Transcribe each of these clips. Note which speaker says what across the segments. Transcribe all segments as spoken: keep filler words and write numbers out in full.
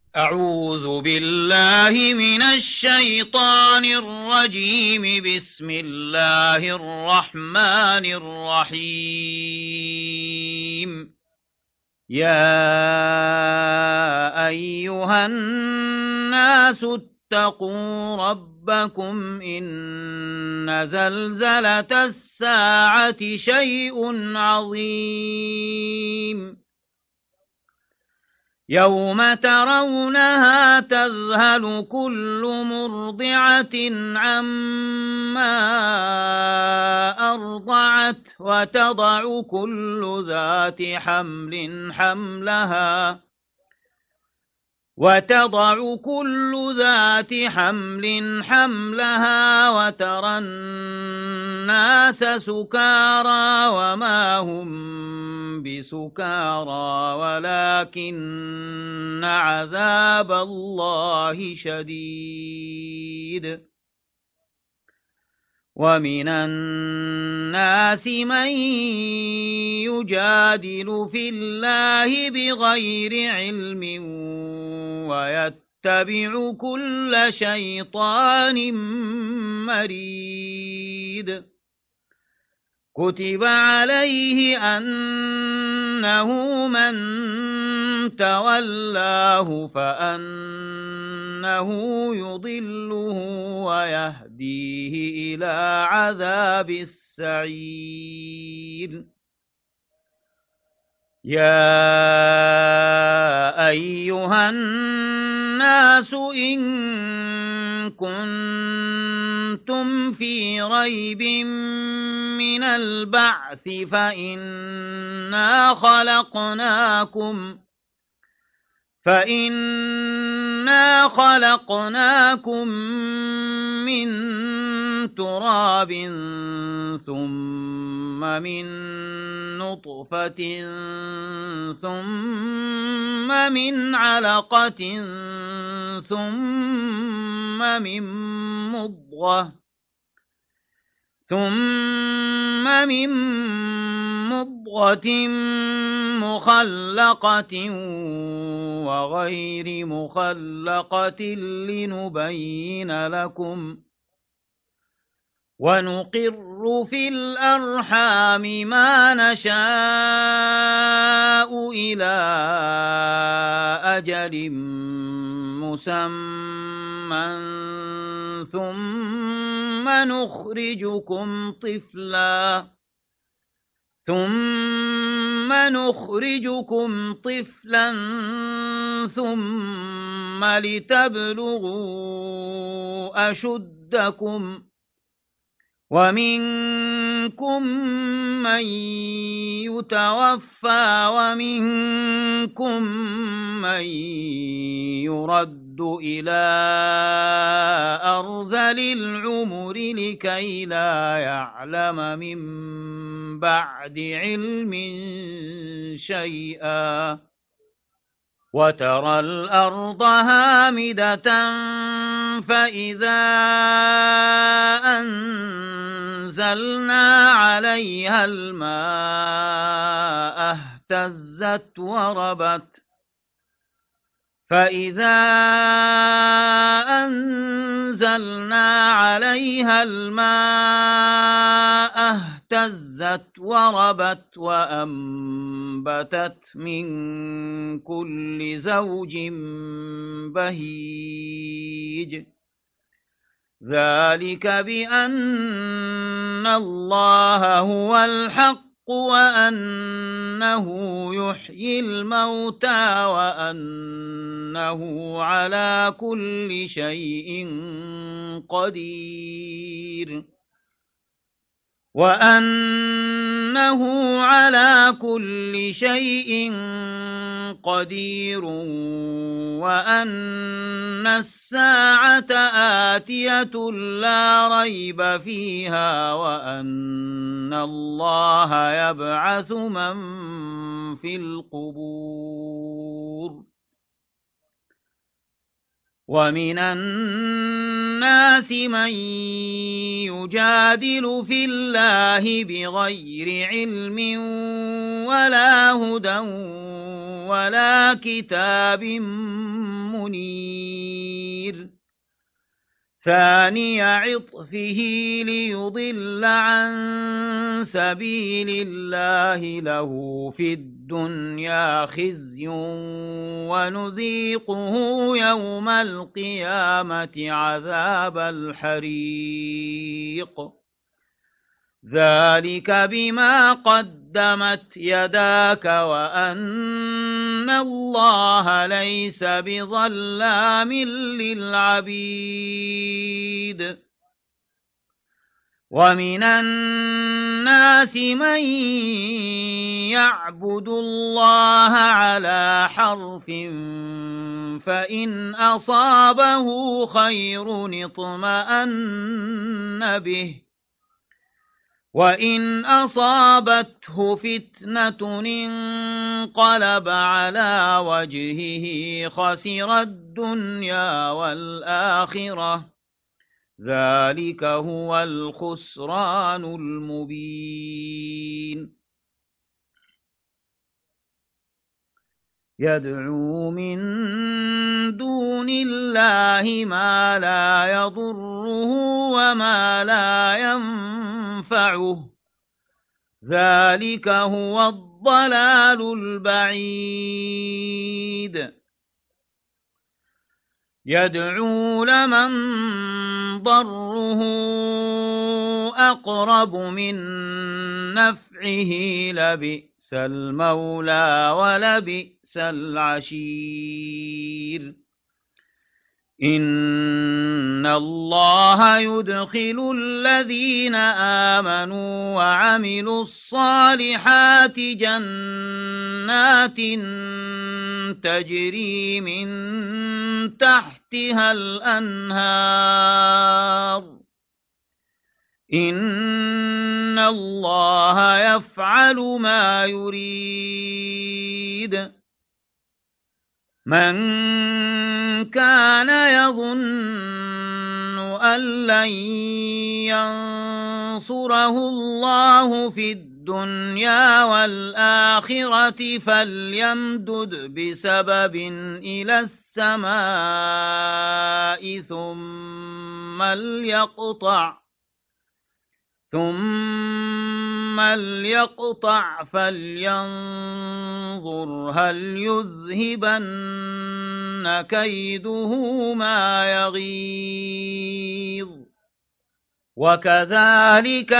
Speaker 1: أعوذ بالله من الشيطان الرجيم. بسم الله الرحمن الرحيم. يا أيها الناس اتقوا ربكم إن زلزلة الساعة شيء عظيم يوم ترونها تذهل كل مرضعة عما أرضعت وتضع كل ذات حمل حملها وتضع كل ذات حمل حملها وترى الناس سكارى وما هم بسكارى ولكن عذاب الله شديد. ومن الناس من يجادل في الله بغير علم ويتبع كل شيطان مريد. كتب عليه أنه من تولاه فأنه يضله ويهديه إلى عذاب السعير. يا أيها الناس إن كنتم في ريب من البعث فإنا خلقناكم فإنا خلقناكم من تراب ثم من نطفة ثم من علقة ثم من مضغة ثم من مضغة مخلقة وغير مخلقة لنبين لكم ونقر في الأرحام ما نشاء إلى أجل مسمى ثم نخرجكم طفلا ثم نخرجكم طفلا ثم لتبلغوا أشدكم ومنكم من يتوفى ومنكم من يرد إلى أرذل العمر لكي لا يعلم من بعد علم شيئا. وترى الأرض هامدة فإذا أنزلنا عليها الماء اهتزت وربت فإذا أنزلنا عليها الماء اهتزت وربت وأنبتت من كل زوج بهيج. ذلك بأن الله هو الحق وأنه يحيي الموتى وأنه على كل شيء قدير وأنه على كل شيء قدير وأن الساعة آتية لا ريب فيها وأن الله يبعث من في القبور. ومن الناس من يجادل في الله بغير علم ولا هدى ولا كتاب منير ثاني عطفه ليضل عن سبيل الله له في الدنيا خزي ونذيقه يوم القيامة عذاب الحريق ذلك بما قدمت يداك وأن الله ليس بظلام للعبيد ومن الناس من يعبد الله على حرف فإن أصابه خير اطمأن به وإن أصابته فتنة انقلب على وجهه خسر الدنيا والآخرة ذلك هو الخسران المبين يدعو من دون الله ما لا يضره وما لا ينفعه ذلك هو الضلال البعيد يدعو لمن ضره أقرب من نفعه لبئس المولى ولبئس العشير إن الله يدخل الذين آمنوا وعملوا الصالحات جنات تجري من تحتها الأنهار إن الله يفعل ما يريد من كان يظن أن لن ينصره الله في الدنيا والآخرة فليمدد بسبب إلى السماء ثم ليقطع ثم ليقطع فلينظر هل يذهبن كيده ما يغيظ وكذلك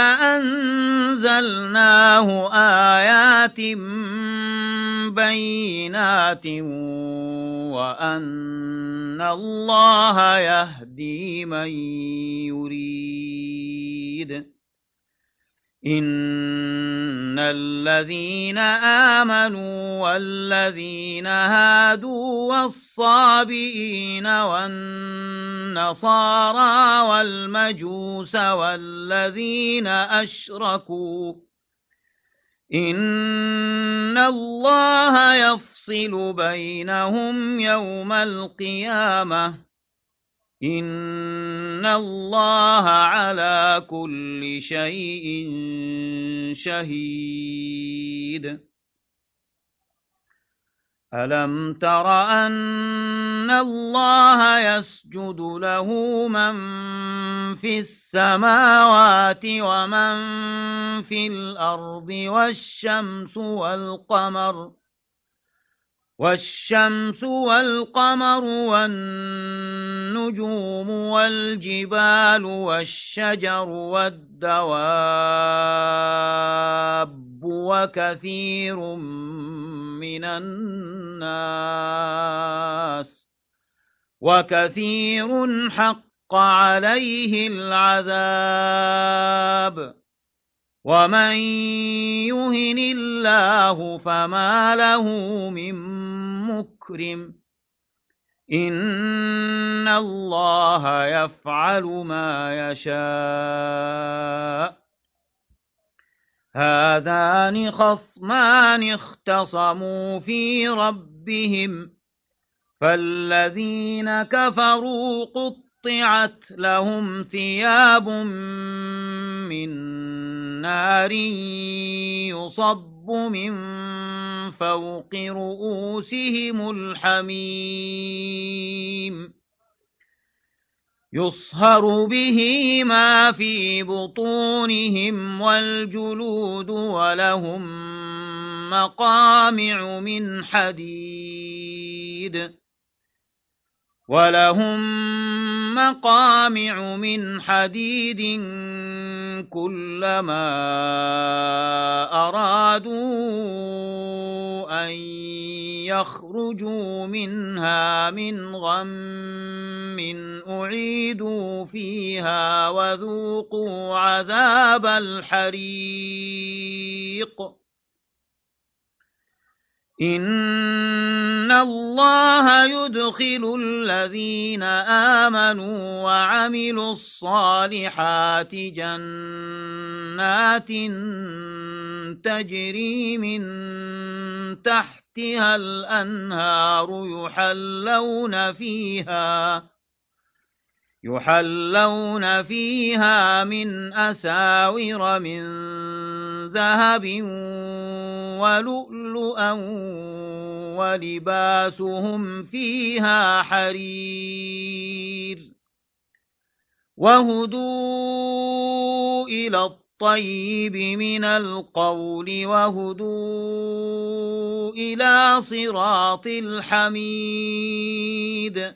Speaker 1: أنزلناه آيات بينات وأن الله يهدي من يريد إن الذين آمنوا والذين هادوا والصابئين والنصارى والمجوس والذين أشركوا إن الله يفصل بينهم يوم القيامة إن الله على كل شيء شهيد ألم تر أن الله يسجد له من في السماوات ومن في الأرض والشمس والقمر والشمس والقمر والنجوم والجبال والشجر والدواب وكثير من الناس وكثير حق عليه العذاب ومن يهن الله فما له من مكرم إن الله يفعل ما يشاء هذان خصمان اختصموا في ربهم فالذين كفروا قطعت لهم ثياب من نار يصب من فوق رؤوسهم الحميم يصهر به ما في بطونهم والجلود ولهم مقامع من حديد ولهم مقامع من حديد كلما أرادوا أن يخرجوا منها من غم أعيدوا فيها وذوقوا عذاب الحريق إن الله يدخل الذين آمنوا وعملوا الصالحات جنات تجري من تحتها الأنهار يحلون فيها يحلون فيها من أساور من ذهب ولؤلؤا ولباسهم فيها حرير وهدوا إلى الطيب من القول وهدوا إلى صراط الحميد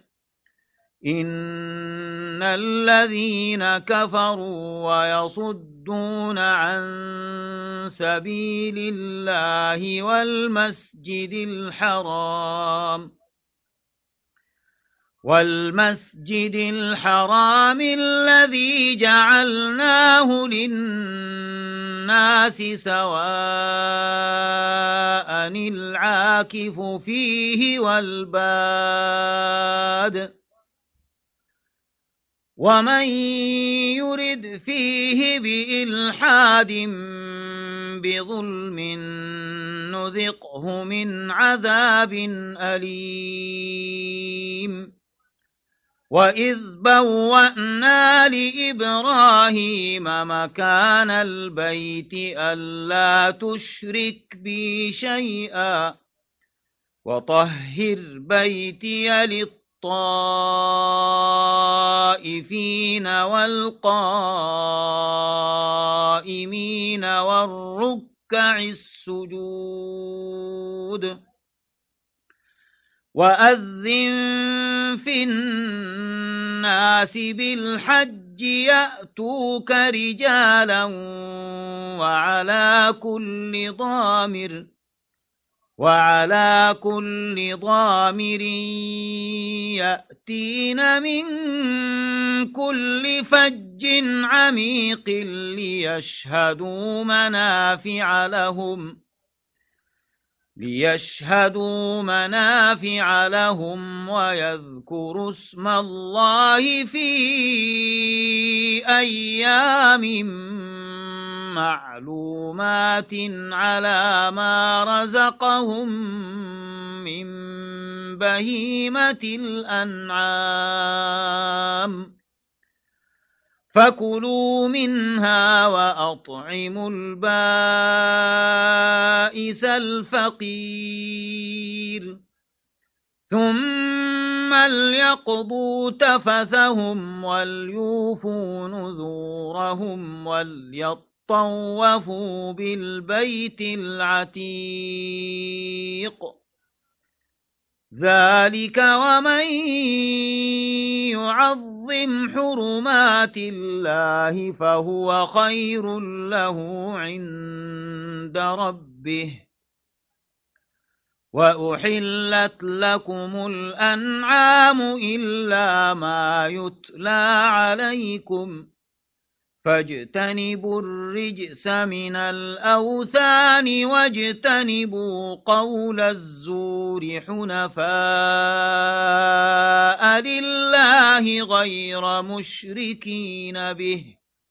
Speaker 1: إن الذين كفروا ويصدون عن سبيل الله والمسجد الحرام والمسجد الحرام الذي جعلناه للناس سواء العاكف فيه والباد ومن يرد فيه بإلحاد بظلم نذقه من عذاب أليم وإذ بوأنا لإبراهيم مكان البيت ألا تشرك بي شيئا وطهر بيتي للطائفين والقائمين والركع السجود وأذن في الناس بالحج يأتوك رجالا وعلى كل ضامر وعلى كل ضامر يأتين من كل فج عميق ليشهدوا منافع لهم ليشهدوا منافع لهم ويذكروا اسم الله في أيام معلومات على ما رزقهم من بهيمة الأنعام فكلوا منها وأطعموا البائس الفقير ثم ليقضوا تفثهم وليوفوا نذورهم وليطوفوا بالبيت العتيق ذلك ومن يعظم حرمات الله فهو خير له عند ربه وأحلت لكم الأنعام إلا ما يتلى عليكم فاجتنبوا الرجس من الأوثان واجتنبوا قول الزور حنفاء لله غير مشركين به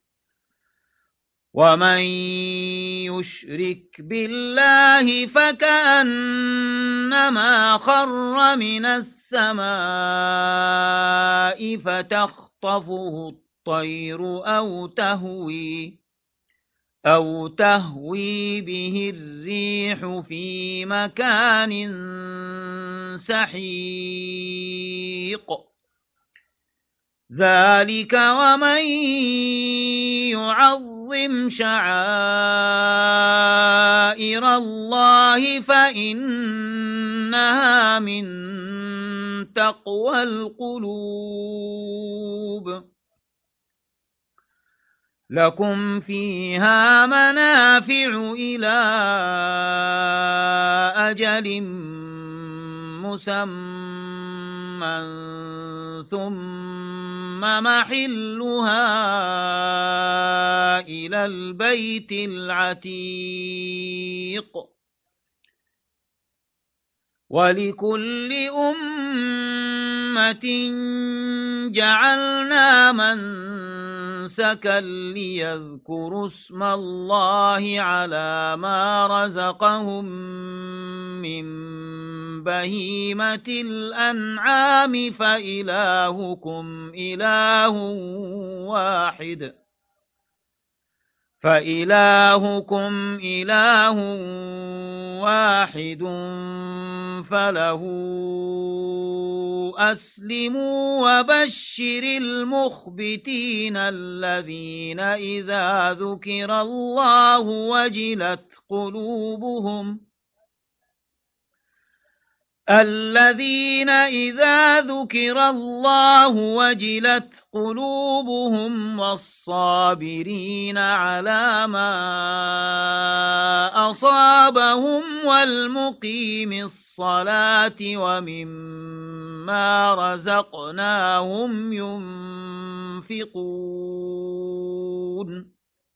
Speaker 1: ومن يشرك بالله فكأنما خر من السماء فتخطفه الطير أو تهوي أو تهوي به الريح في مكان سحيق ذلك ومن يعظم شعائر الله فإنها من تقوى القلوب لكم فيها منافع إلى أجل مسمى ثم محلها إلى البيت العتيق ولكل أمة جعلنا منسكا ليذكروا اسم الله على ما رزقهم من بهيمة الأنعام فإلهكم إله واحد فإلهكم إله واحد فله أسلموا وبشر المخبتين الذين إذا ذكر الله وجلت قلوبهم الذين إذا ذكر الله وجلت قلوبهم والصابرين على ما أصابهم والمقيم الصلاة ومما رزقناهم ينفقون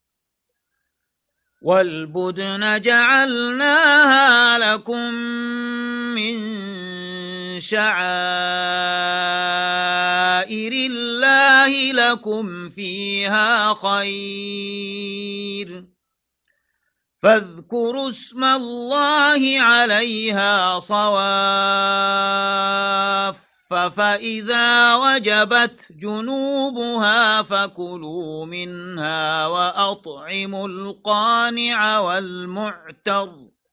Speaker 1: والبدن جعلناها لكم من شعائر الله لكم فيها خير فاذكروا اسم الله عليها صواف فإذا وجبت جنوبها فكلوا منها وأطعموا القانع والمعتر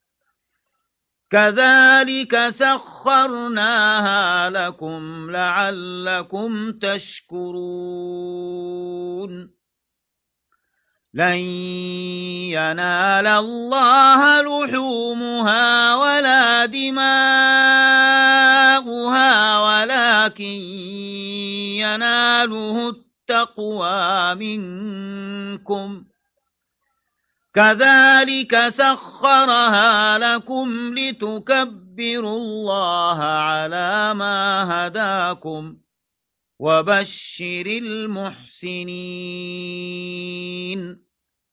Speaker 1: كذلك سخرناها لكم لعلكم تشكرون لن ينال الله لحومها ولا دماؤها ولكن يناله التقوى منكم كذلك سخرها لكم لتكبروا الله على ما هداكم وبشر المحسنين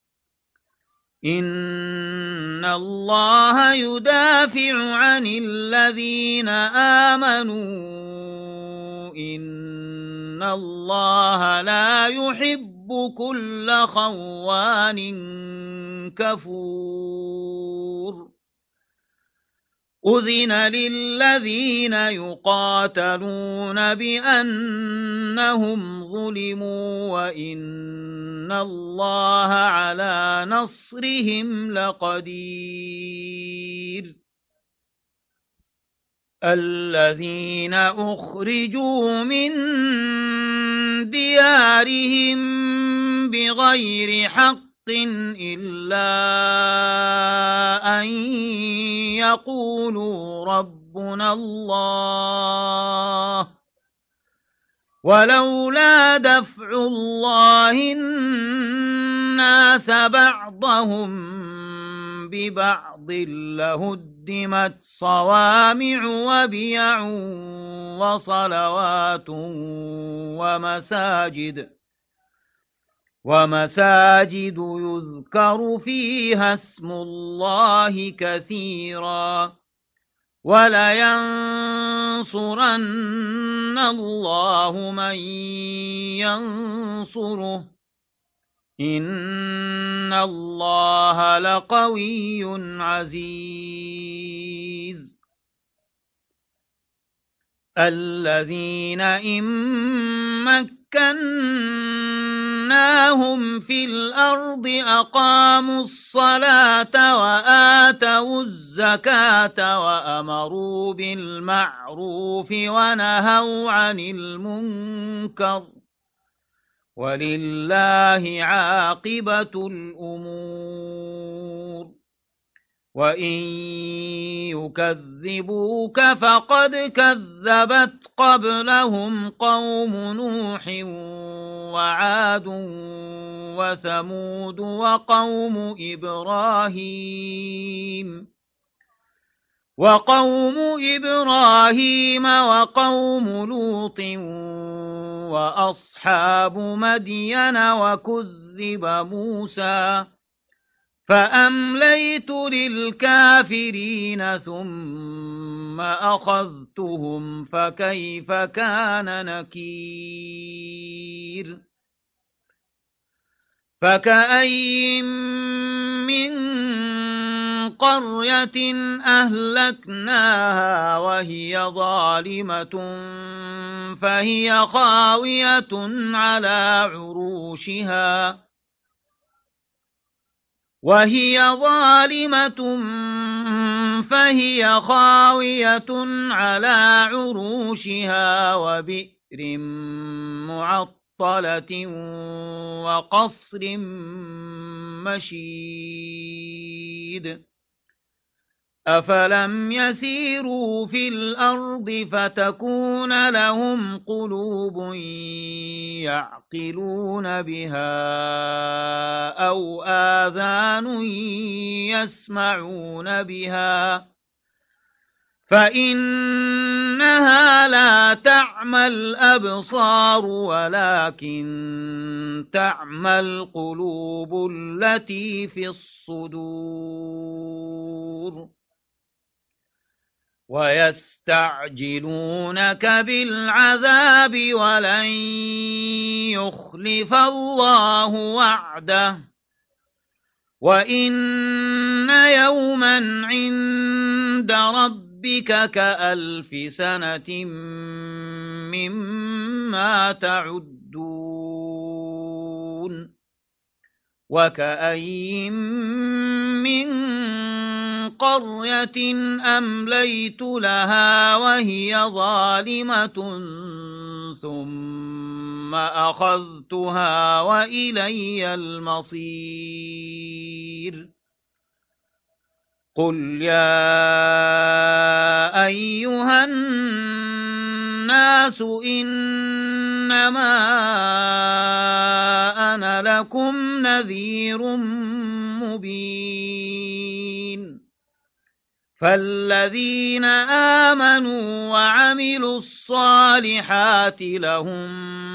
Speaker 1: إن الله يدافع عن الذين آمنوا إن الله لا يحب كل خوان كفور أذن للذين يقاتلون بأنهم ظلموا وإن الله على نصرهم لقدير الذين أخرجوا من ديارهم بغير حق إلا أن يقولوا ربنا الله ولولا دفع الله الناس بعضهم ببعض لهدمت صوامع وبيع وصلوات ومساجد ومساجد يذكر فيها اسم الله كثيرا ولينصرن الله من ينصره إن الله لقوي عزيز الذين إن مكنا مكناهم في الأرض أقاموا الصلاة وآتوا الزكاة وأمروا بالمعروف ونهوا عن المنكر ولله عاقبة الأمور وإن يكذبوك فقد كذبت قبلهم قوم نوح وعاد وثمود وقوم إبراهيم وقوم إبراهيم وقوم لوط وأصحاب مدين وكذب موسى فأمليت للكافرين ثم أخذتهم فكيف كان نكير فكأين من قرية أهلكناها وهي ظالمة فهي خاوية على عروشها وهي ظالمة فهي خاوية على عروشها وبئر معطلة وقصر مشيد أفلم يسيروا في الأرض فتكون لهم قلوب يعقلون بها أو آذان يسمعون بها فإنها لا تعمى الأبصار ولكن تعمى القلوب التي في الصدور ويستعجلونك بالعذاب ولن يخلف الله وعده وإن يوما عند ربك كألف سنة مما تعدون وكأين من قرية أمليت لها وهي ظالمة ثم أخذتها وإلي المصير قل يا أيها الناس إنما أنا لكم نذير مبين فالذين آمنوا وعملوا الصالحات لهم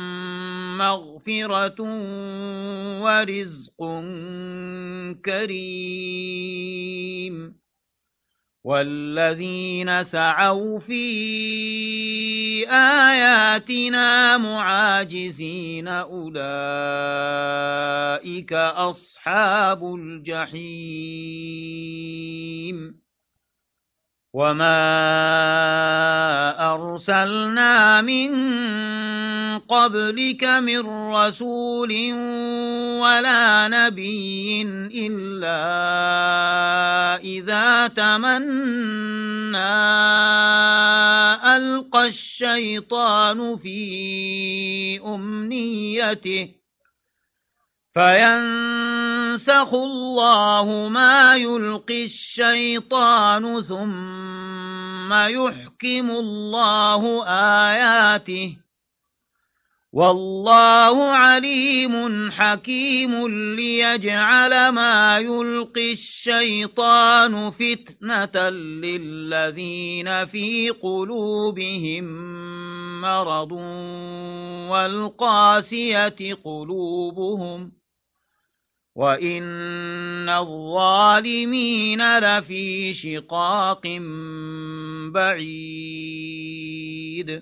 Speaker 1: مغفرة ورزق كريم والذين سعوا في آياتنا معاجزين أولئك أصحاب الجحيم وما أرسلنا من قبلك من رسول ولا نبي إلا إذا تمنى ألقى الشيطان في أمنيته فينسخ الله ما يلقي الشيطان ثم يحكم الله آياته والله عليم حكيم ليجعل ما يلقي الشيطان فتنة للذين في قلوبهم مرض والقاسية قلوبهم وإن الظالمين لفي شقاق بعيد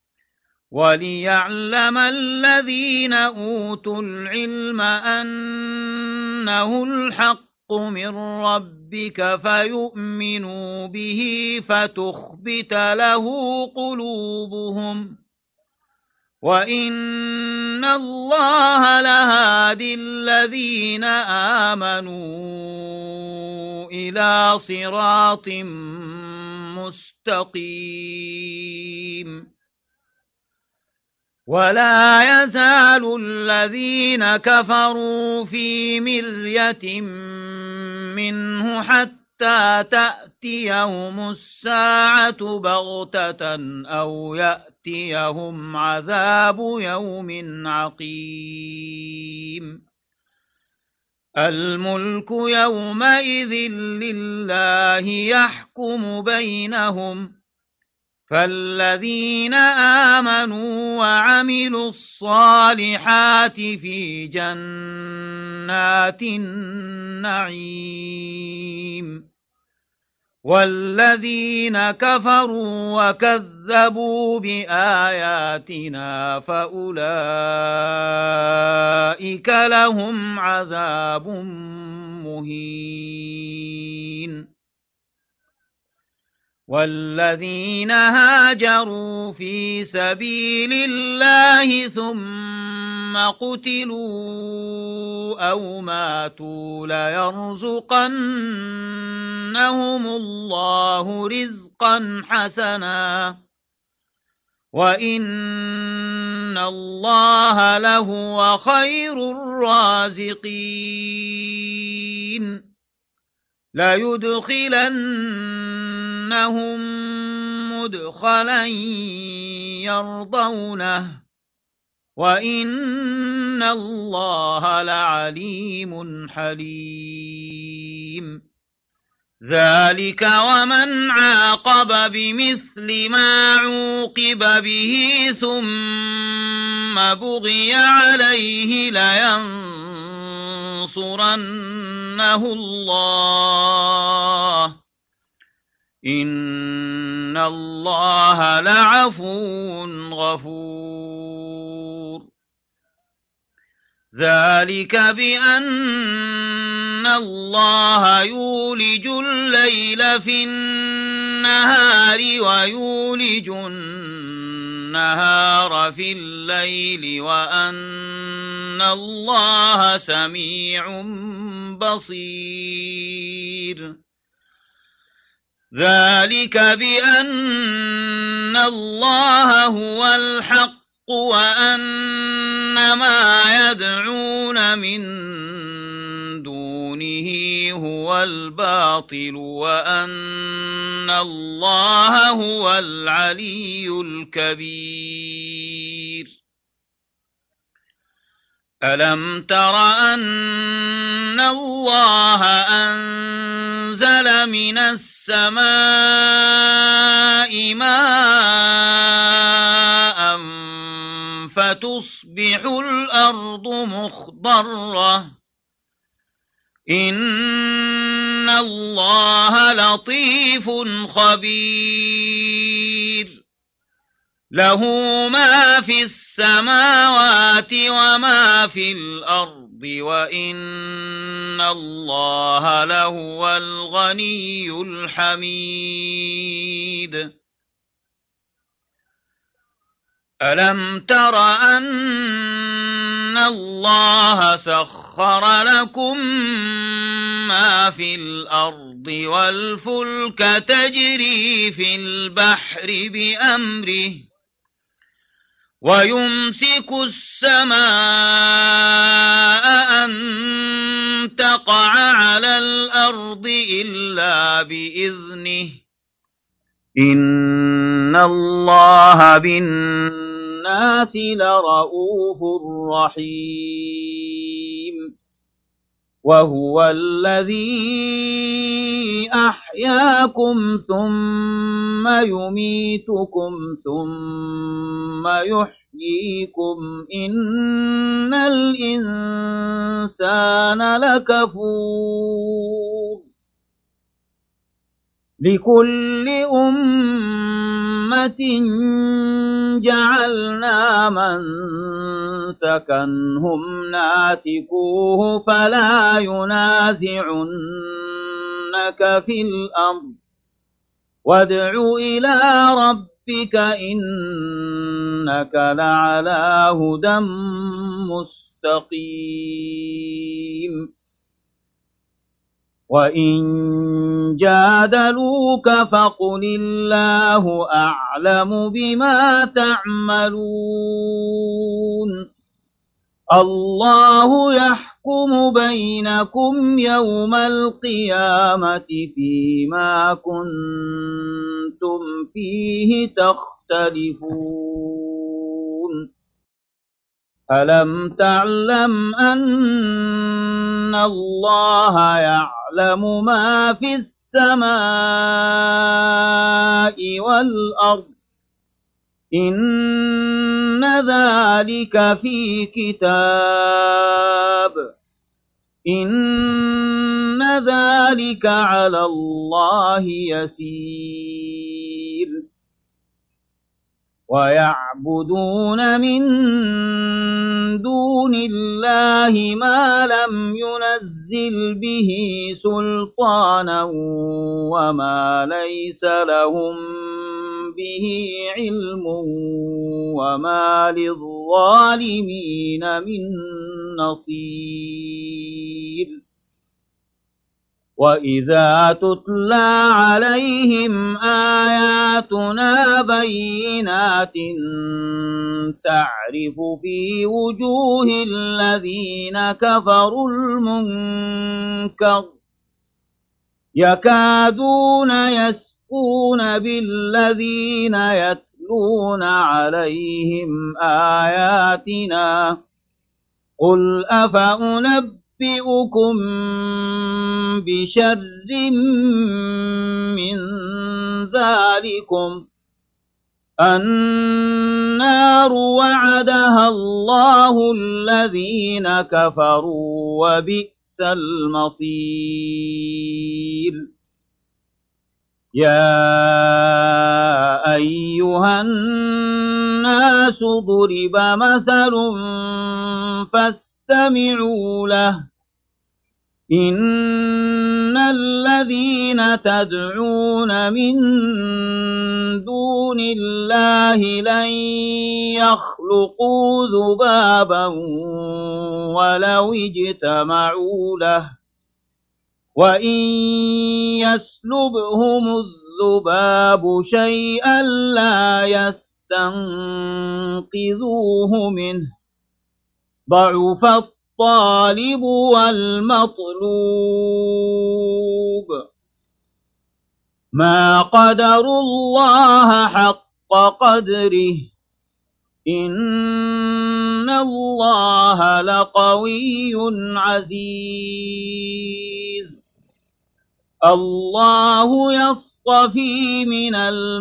Speaker 1: وليعلم الذين أوتوا العلم أنه الحق من ربك فيؤمنوا به فتخبت له قلوبهم وَإِنَّ اللَّهَ لَهَادِي الَّذِينَ آمَنُوا إِلَى صِرَاطٍ مُسْتَقِيمٍ وَلَا يَزَالُ الَّذِينَ كَفَرُوا فِي مِرْيَةٍ مِّنْهُ حَتَّى تَأْتِيَهُمُ السَّاعَةُ بَغْتَةً أَوْ يَأْتِيَهُمْ عَذَابُ يَوْمٍ عَقِيمٍ الْمُلْكُ يَوْمَئِذٍ لِلَّهِ يَحْكُمُ بَيْنَهُمْ فَالَّذِينَ آمَنُوا وَعَمِلُوا الصَّالِحَاتِ في جَنَّاتِ النَّعِيمِ وَالَّذِينَ كَفَرُوا وَكَذَّبُوا بِآيَاتِنَا فَأُولَئِكَ لَهُمْ عَذَابٌ مُهِينٌ وَالَّذِينَ هَاجَرُوا فِي سَبِيلِ اللَّهِ ثُمَّ قُتِلُوا أَوْ مَاتُوا لَيَرْزُقَنَّهُمُ اللَّهُ رِزْقًا حَسَنًا وَإِنَّ اللَّهَ لَهُوَ خَيْرُ الرَّازِقِينَ لَيُدْخِلَنَّهُم مُّدْخَلًا يَرْضَوْنَهُ وَإِنَّ اللَّهَ لَعَلِيمٌ حَلِيمٌ ذَلِكَ وَمَنْ عَاقَبَ بِمِثْلِ مَا عُوقِبَ بِهِ ثُمَّ بُغِيَ عَلَيْهِ لَيَنصُرَنَّهُ اللَّهُ إِنَّ اللَّهَ لَعَفُوٌّ غَفُورٌ ذَلِكَ بِأَنَّ اللَّهَ يُولِجُ اللَّيْلَ فِي النَّهَارِ وَيُولِجُ النَّهَارَ فِي اللَّيْلِ وَأَنَّ اللَّهَ سَمِيعٌ بَصِيرٌ ذَلِكَ بِأَنَّ اللَّهَ هُوَ الْحَقُّ وَأَنَّ مَا يَدْعُونَ مِن دُونِهِ هُوَ الْبَاطِلُ وَأَنَّ اللَّهَ هُوَ الْعَلِيُّ الْكَبِيرُ أَلَمْ تَرَ أَنَّ اللَّهَ أَنزَلَ مِنَ السَّمَاءِ مَاءً فَتُصْبِحُ الْأَرْضُ مُخْضَرَّةً إِنَّ اللَّهَ لَطِيفٌ خَبِيرٌ لَهُ مَا فِي السَّمَاوَاتِ وَمَا فِي الْأَرْضِ وَإِنَّ اللَّهَ لَهُوَ الْغَنِيُّ الْحَمِيدُ أَلَمْ تَرَ أَنَّ اللَّهَ سَخَّرَ لَكُم مَّا فِي الْأَرْضِ وَالْفُلْكَ تَجْرِي فِي الْبَحْرِ بِأَمْرِهِ وَيُمْسِكُ السَّمَاءَ أَن تَقَعَ عَلَى الْأَرْضِ إِلَّا بِإِذْنِهِ إِنَّ اللَّهَ بِالنَّاسِ لَرَءُوفٌ رَّحِيمٌ وَهُوَ الَّذِي أَحْيَاكُمْ ثُمَّ يُمِيتُكُمْ ثُمَّ يُحْيِيكُمْ إِنَّ الْإِنسَانَ لَكَفُورٌ لِكُلِّ أُمَّةٍ جَعَلْنَا مَنسَكًا هُمْ نَاسِكُوهُ فَلَا يُنَازِعُنَّكَ فِي الْأَمْرِ وادع إلى ربك إنك لعلى هدى مستقيم وإن جادلوك فقل الله أعلم بما تعملون الله يحكم بينكم يوم القيامة فيما كنتم فيه تختلفون ألم تعلم أن الله يعلم ما في السماء والأرض إن ذلك في كتاب إن ذلك على الله يسير ويعبدون من دون الله ما لم ينزل به سلطانا وما ليس لهم به علم وما للظالمين من نصير وإذا تتلى عليهم آياتنا بينات تعرف في وجوه الذين كفروا المنكر يكادون يسقون بالذين يتلون عليهم آياتنا قل أفأنبئكم أنبئكم بشر من ذلكم النار وعدها الله الذين كفروا وبئس المصير يا أيها الناس ضرب مثل فاستمعوا له إن الذين تدعون من دون الله لن يخلقوا ذبابا ولو اجتمعوا له وإن يسلبهم الذباب شيئا لا يستنقذوه منه ضعف الطالب والمطلوب ما قدروا الله حق قدره إن الله لقوي عزيز الله يصطفي من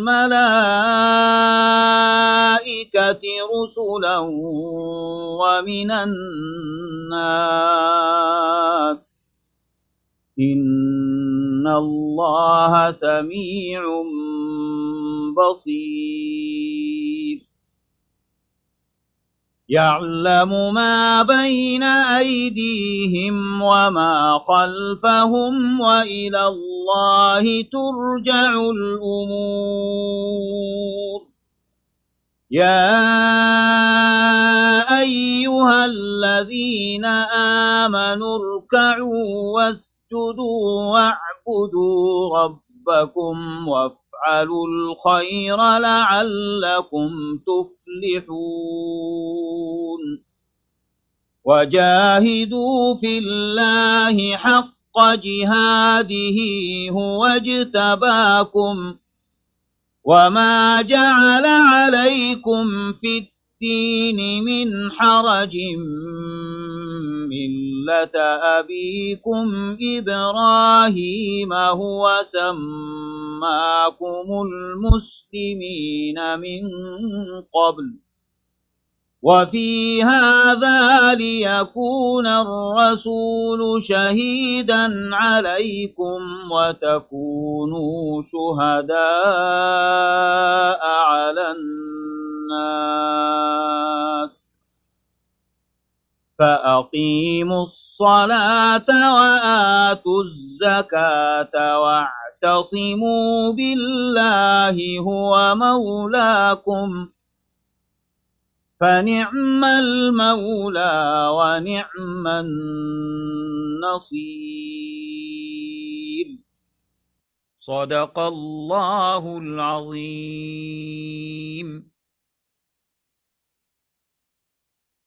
Speaker 1: الملائكة رسلا ومن الناس إن الله سميع بصير يعلم ما بين أيديهم وما خلفهم وإلى الله ترجع الأمور يا أيها الذين آمنوا اركعوا واسجدوا واعبدوا ربكم وافعلوا الخير لعلكم تفلحون وجاهدوا في الله حق جهاده هو اجتباكم وما جعل عليكم في الدين من حرج ملة أبيكم إبراهيم هو سماكم المسلمين من قبل وفي هذا ليكون الرسول شهيدا عليكم وتكونوا شهداء على الناس فأقيموا الصلاة وآتوا الزكاة واعتصموا واعتصموا بالله هو مولاكم فنعم المولى ونعم النصير. صدق الله العظيم.